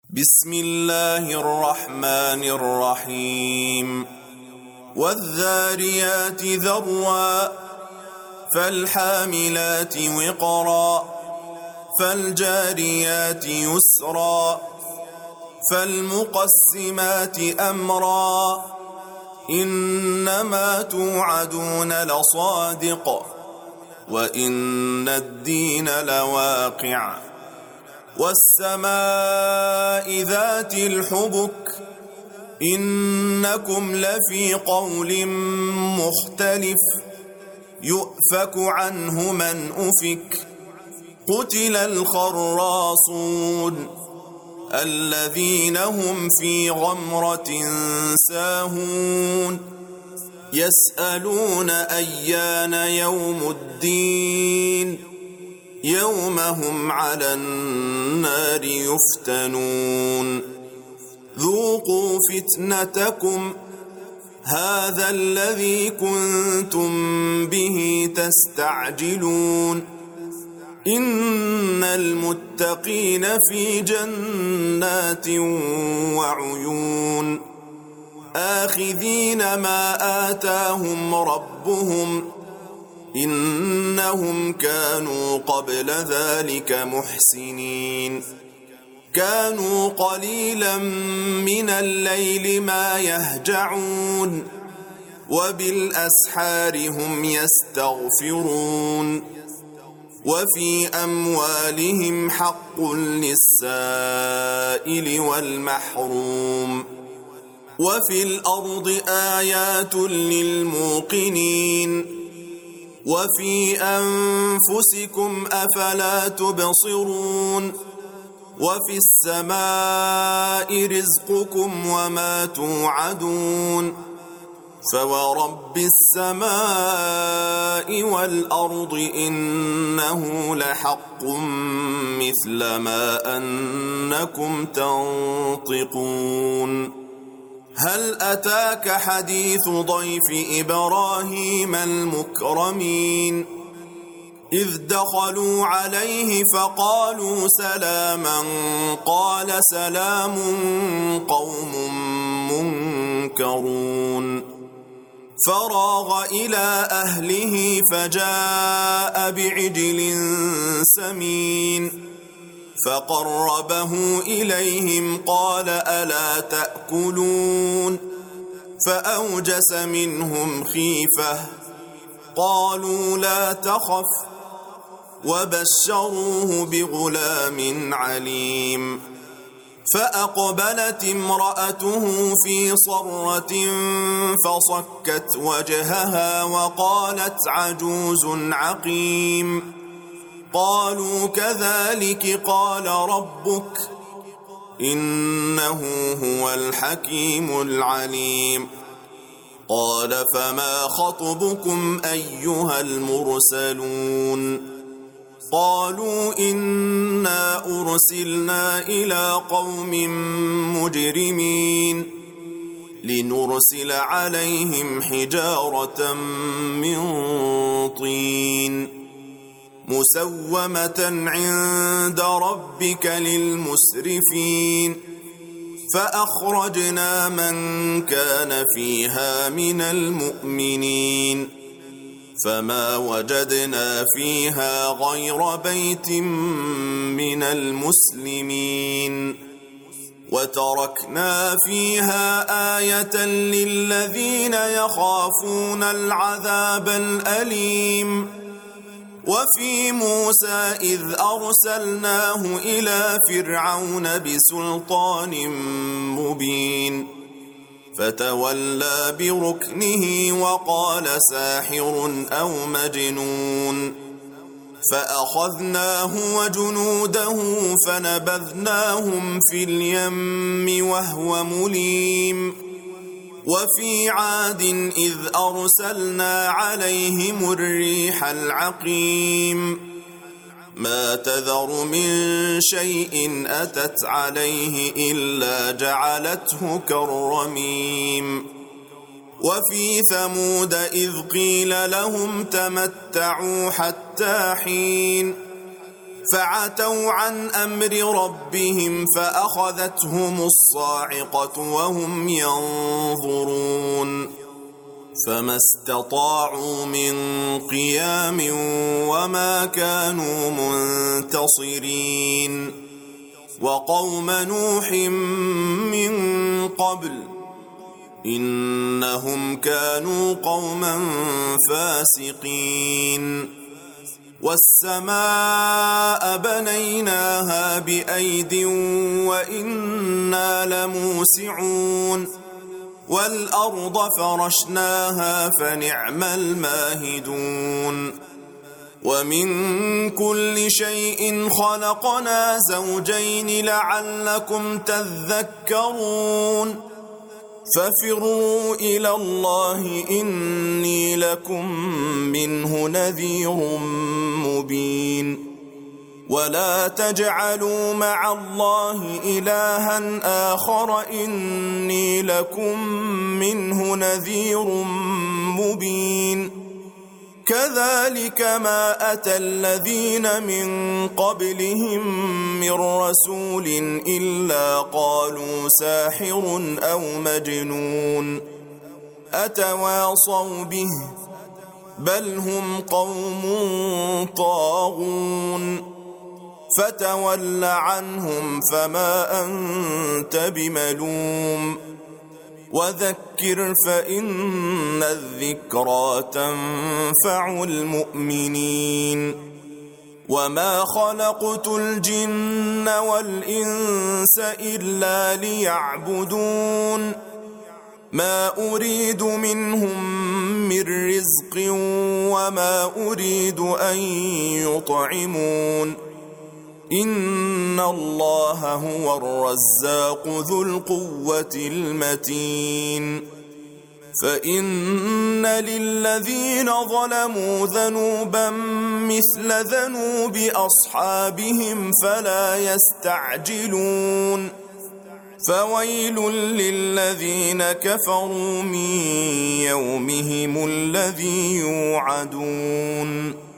بسم الله الرحمن الرحيم والذاريات ذروا فالحاملات وقرا فالجاريات يسرا فالمقسمات أمرا إنما توعدون لصادق وإن الدين لواقع والسماء ذات الحبك إنكم لفي قول مختلف يؤفك عنه من أفك قتل الخراصون الذين هم في غمرة ساهون يسألون أيان يوم الدين يوم هم على النار يفتنون ذوقوا فتنتكم هذا الذي كنتم به تستعجلون إن المتقين في جنات وعيون آخذين ما آتاهم ربهم إنهم كانوا قبل ذلك محسنين كانوا قليلا من الليل ما يهجعون وبالأسحار هم يستغفرون وفي أموالهم حق للسائل والمحروم وفي الأرض آيات للموقنين وفي أنفسكم أفلا تبصرون وفي السماء رزقكم وما توعدون فورب السماء والأرض إنه لحق مثل ما أنكم تنطقون هل أتاك حديث ضيف إبراهيم المكرمين إذ دخلوا عليه فقالوا سلاما قال سلام قوم منكرون فراغ إلى أهله فجاء بعجل سمين فقربه إليهم قال ألا تأكلون فأوجس منهم خيفة قالوا لا تخف وبشروه بغلام عليم فأقبلت امرأته في صرة فصكت وجهها وقالت عجوز عقيم قالوا كذلك قال ربك إنه هو الحكيم العليم قال فما خطبكم أيها المرسلون قالوا إنا أرسلنا إلى قوم مجرمين لنرسل عليهم حجارة من طين مسومة عند ربك للمسرفين فأخرجنا من كان فيها من المؤمنين فما وجدنا فيها غير بيت من المسلمين وتركنا فيها آية للذين يخافون العذاب الأليم وفي موسى إذ أرسلناه إلى فرعون بسلطان مبين فتولى بركنه وقال ساحر أو مجنون فأخذناه وجنوده فنبذناهم في اليم وهو مليم وفي عاد إذ أرسلنا عليهم الريح العقيم ما تذر من شيء أتت عليه إلا جعلته كالرميم وفي ثمود إذ قيل لهم تمتعوا حتى حين فعتوا عن أمر ربهم فأخذتهم الصاعقة وهم ينظرون فما استطاعوا من قيام وما كانوا منتصرين وقوم نوح من قبل إنهم كانوا قوما فاسقين والسماء بنيناها بأيد وإنا لموسعون والأرض فرشناها فنعم الماهدون ومن كل شيء خلقنا زوجين لعلكم تذكرون ففروا إلى الله إني لكم منه نذير مبين ولا تجعلوا مع الله إلها آخر إني لكم منه نذير مبين كذلك ما أتى الذين من قبلهم من رسول إلا قالوا ساحر أو مجنون أتواصوا به بل هم قوم طاغون فتول عنهم فما أنت بملوم وذكر فإن الذكرى تنفع المؤمنين وما خلقت الجن والإنس إلا ليعبدون ما أريد منهم من رزق وما أريد أن يطعمون إن الله هو الرزاق ذو القوة المتين فإن للذين ظلموا ذنوبا مثل ذنوب أصحابهم فلا يستعجلون فويل للذين كفروا من يومهم الذي يوعدون